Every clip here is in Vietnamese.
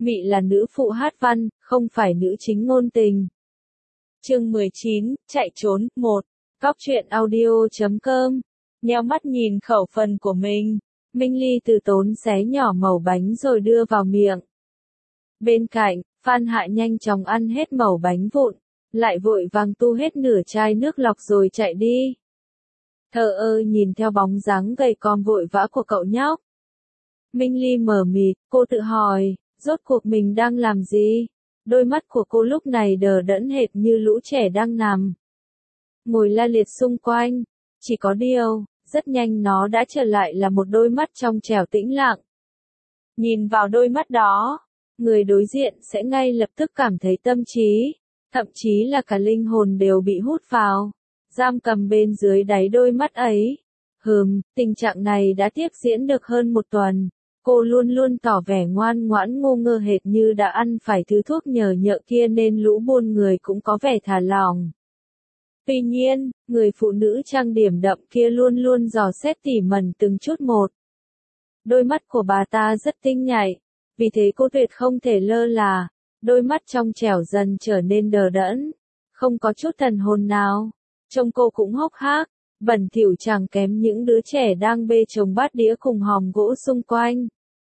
Mị là nữ phụ hát văn, không phải nữ chính ngôn tình. Chương 19, chạy trốn, 1. Góc truyện audio.com. Nheo mắt nhìn khẩu phần của mình. Minh Ly từ tốn xé nhỏ mẩu bánh rồi đưa vào miệng. Bên cạnh, Phan Hạ nhanh chóng ăn hết mẩu bánh vụn, lại vội vàng tu hết nửa chai nước lọc rồi chạy đi. Thờ ơ nhìn theo bóng dáng gầy còm vội vã của cậu nhóc. Minh Ly mờ mịt, cô tự hỏi, rốt cuộc mình đang làm gì? Đôi mắt của cô lúc này đờ đẫn hệt như lũ trẻ đang nằm ngồi la liệt xung quanh. Chỉ có điều, rất nhanh nó đã trở lại là một đôi mắt trong trẻo tĩnh lặng. Nhìn vào đôi mắt đó, người đối diện sẽ ngay lập tức cảm thấy tâm trí, thậm chí là cả linh hồn đều bị hút vào, giam cầm bên dưới đáy đôi mắt ấy. Tình trạng này đã tiếp diễn được hơn một tuần. Cô luôn luôn tỏ vẻ ngoan ngoãn ngu ngơ hệt như đã ăn phải thứ thuốc nhờ nhợ kia nên lũ buôn người cũng có vẻ thả lỏng. Tuy nhiên, người phụ nữ trang điểm đậm kia luôn luôn dò xét tỉ mẩn từng chút một. Đôi mắt của bà ta rất tinh nhạy, vì thế cô tuyệt không thể lơ là. Đôi mắt trong trẻo dần trở nên đờ đẫn, không có chút thần hồn nào. Trông cô cũng hốc hác, bẩn thỉu chẳng kém những đứa trẻ đang bê chồng bát đĩa cùng hòm gỗ xung quanh.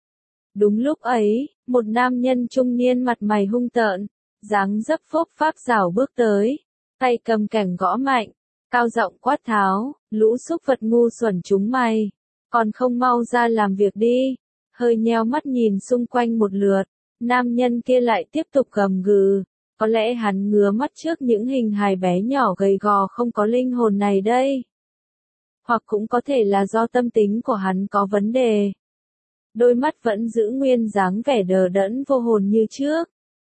Đúng lúc ấy, một nam nhân trung niên mặt mày hung tợn, dáng dấp phốp pháp rảo bước tới, tay cầm kẻng gõ mạnh, cao giọng quát tháo, lũ súc vật ngu xuẩn chúng mày, còn không mau ra làm việc đi. Hơi nheo mắt nhìn xung quanh một lượt, nam nhân kia lại tiếp tục gầm gừ, có lẽ hắn ngứa mắt trước những hình hài bé nhỏ gầy gò không có linh hồn này đây. Hoặc cũng có thể là do tâm tính của hắn có vấn đề. Đôi mắt vẫn giữ nguyên dáng vẻ đờ đẫn vô hồn như trước.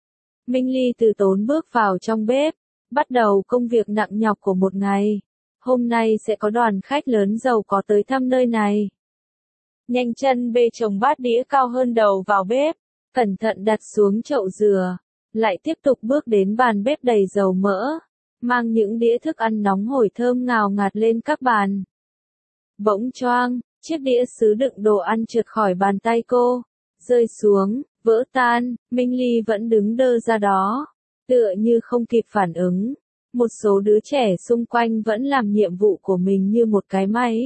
Minh Ly từ tốn bước vào trong bếp, bắt đầu công việc nặng nhọc của một ngày. Hôm nay sẽ có đoàn khách lớn giàu có tới thăm nơi này. Nhanh chân bê chồng bát đĩa cao hơn đầu vào bếp, cẩn thận đặt xuống chậu dừa, lại tiếp tục bước đến bàn bếp đầy dầu mỡ, mang những đĩa thức ăn nóng hổi thơm ngào ngạt lên các bàn. Bỗng choang, chiếc đĩa sứ đựng đồ ăn trượt khỏi bàn tay cô, rơi xuống, vỡ tan. Minh Ly vẫn đứng đơ ra đó, tựa như không kịp phản ứng. Một số đứa trẻ xung quanh vẫn làm nhiệm vụ của mình như một cái máy.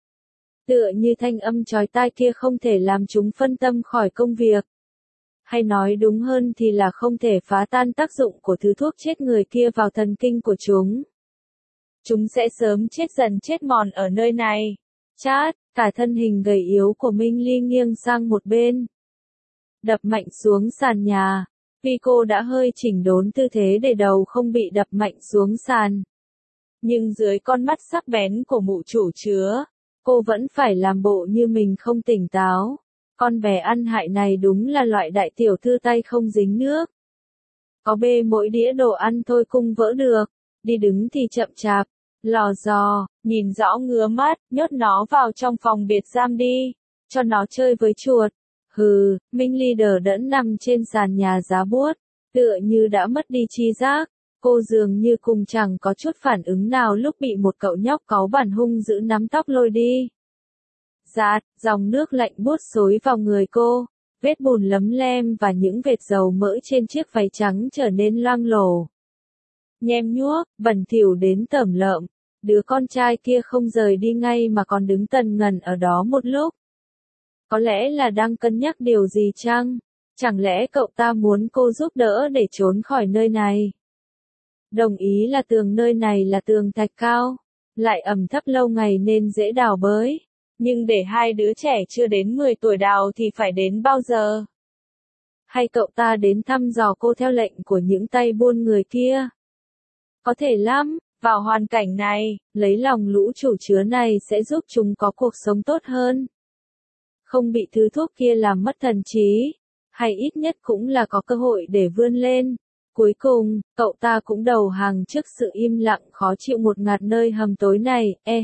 Tựa như thanh âm chói tai kia không thể làm chúng phân tâm khỏi công việc. Hay nói đúng hơn thì là không thể phá tan tác dụng của thứ thuốc chết người kia vào thần kinh của chúng. Chúng sẽ sớm chết dần chết mòn ở nơi này. Chát, cả thân hình gầy yếu của Minh Ly nghiêng sang một bên, đập mạnh xuống sàn nhà. Vì cô đã hơi chỉnh đốn tư thế để đầu không bị đập mạnh xuống sàn, nhưng dưới con mắt sắc bén của mụ chủ chứa, cô vẫn phải làm bộ như mình không tỉnh táo. Con bé ăn hại này đúng là loại đại tiểu thư tay không dính nước. Có bê mỗi đĩa đồ ăn thôi cung vỡ được, đi đứng thì chậm chạp, lò dò, nhìn rõ ngứa mắt, nhốt nó vào trong phòng biệt giam đi, cho nó chơi với chuột. Minh Ly đờ đẫn nằm trên sàn nhà giá buốt, tựa như đã mất đi tri giác. Cô dường như cùng chẳng có chút phản ứng nào lúc bị một cậu nhóc cáu bản hung dữ nắm tóc lôi đi. Rạt, dòng nước lạnh buốt xối vào người cô, vết bùn lấm lem và những vệt dầu mỡ trên chiếc váy trắng trở nên loang lổ. Nhem nhuốc, bẩn thỉu đến tởm lợm, đứa con trai kia không rời đi ngay mà còn đứng tần ngần ở đó một lúc. Có lẽ là đang cân nhắc điều gì chăng? Chẳng lẽ cậu ta muốn cô giúp đỡ để trốn khỏi nơi này? Đồng ý là tường nơi này là tường thạch cao, lại ẩm thấp lâu ngày nên dễ đào bới. Nhưng để hai đứa trẻ chưa đến 10 tuổi đào thì phải đến bao giờ? Hay cậu ta đến thăm dò cô theo lệnh của những tay buôn người kia? Có thể lắm, vào hoàn cảnh này, lấy lòng lũ chủ chứa này sẽ giúp chúng có cuộc sống tốt hơn. Không bị thứ thuốc kia làm mất thần trí, hay ít nhất cũng là có cơ hội để vươn lên. Cuối cùng, cậu ta cũng đầu hàng trước sự im lặng khó chịu ngột ngạt nơi hầm tối này.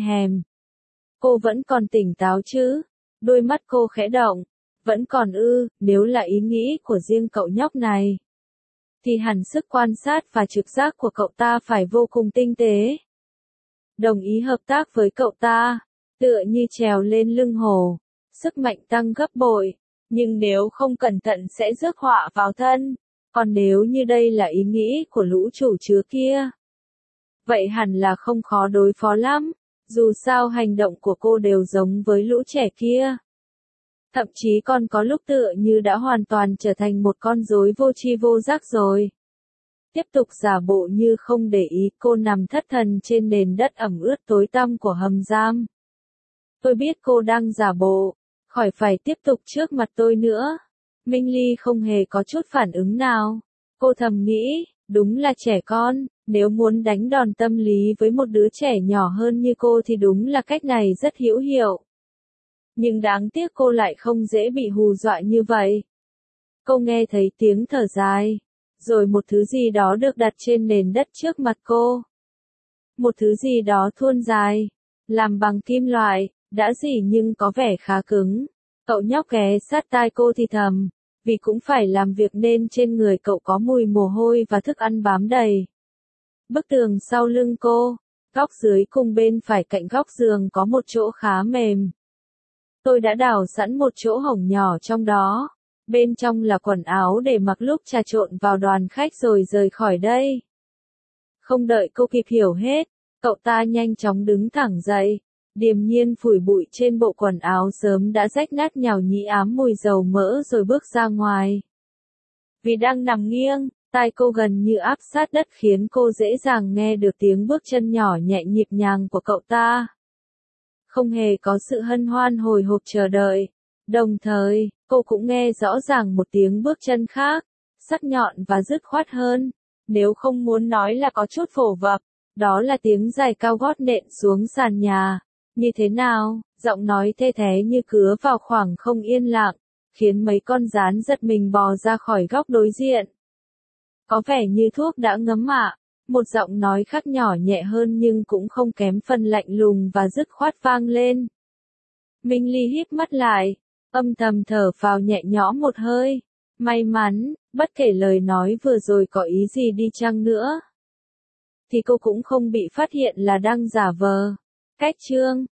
Cô vẫn còn tỉnh táo chứ? Đôi mắt cô khẽ động. Vẫn còn ư? Nếu là ý nghĩ của riêng cậu nhóc này, thì hẳn sức quan sát và trực giác của cậu ta phải vô cùng tinh tế. Đồng ý hợp tác với cậu ta, tựa như trèo lên lưng hổ, sức mạnh tăng gấp bội. Nhưng nếu không cẩn thận sẽ rước họa vào thân. Còn nếu như đây là ý nghĩ của lũ chủ chứa kia, vậy hẳn là không khó đối phó lắm. Dù sao hành động của cô đều giống với lũ trẻ kia. Thậm chí còn có lúc tựa như đã hoàn toàn trở thành một con rối vô tri vô giác rồi. Tiếp tục giả bộ như không để ý, cô nằm thất thần trên nền đất ẩm ướt tối tăm của hầm giam. Tôi biết cô đang giả bộ, khỏi phải tiếp tục trước mặt tôi nữa. Minh Ly không hề có chút phản ứng nào. Cô thầm nghĩ, đúng là trẻ con, nếu muốn đánh đòn tâm lý với một đứa trẻ nhỏ hơn như cô thì đúng là cách này rất hữu hiệu. Nhưng đáng tiếc cô lại không dễ bị hù dọa như vậy. Cô nghe thấy tiếng thở dài, rồi một thứ gì đó được đặt trên nền đất trước mặt cô. Một thứ gì đó thuôn dài, làm bằng kim loại, đã rỉ nhưng có vẻ khá cứng. Cậu nhóc ghé sát tai cô thì thầm, vì cũng phải làm việc nên trên người cậu có mùi mồ hôi và thức ăn bám đầy. Bức tường sau lưng cô, góc dưới cùng bên phải cạnh góc giường có một chỗ khá mềm. Tôi đã đào sẵn một chỗ hổng nhỏ trong đó. Bên trong là quần áo để mặc lúc trà trộn vào đoàn khách rồi rời khỏi đây. Không đợi cô kịp hiểu hết, cậu ta nhanh chóng đứng thẳng dậy, điềm nhiên phủi bụi trên bộ quần áo sớm đã rách nát nhàu nhĩ ám mùi dầu mỡ rồi bước ra ngoài. Vì đang nằm nghiêng, tai cô gần như áp sát đất khiến cô dễ dàng nghe được tiếng bước chân nhỏ nhẹ nhịp nhàng của cậu ta. Không hề có sự hân hoan hồi hộp chờ đợi. Đồng thời, cô cũng nghe rõ ràng một tiếng bước chân khác, sắc nhọn và dứt khoát hơn. Nếu không muốn nói là có chút phổ vập, đó là tiếng giày cao gót nện xuống sàn nhà. Như thế nào, giọng nói thê thé như cứa vào khoảng không yên lặng, khiến mấy con gián giật mình bò ra khỏi góc đối diện. Có vẻ như thuốc đã ngấm ạ. Một giọng nói khác nhỏ nhẹ hơn nhưng cũng không kém phần lạnh lùng và dứt khoát vang lên. Minh Ly híp mắt lại, âm thầm thở phào nhẹ nhõm một hơi. May mắn, bất kể lời nói vừa rồi có ý gì đi chăng nữa, thì cô cũng không bị phát hiện là đang giả vờ. Cách chương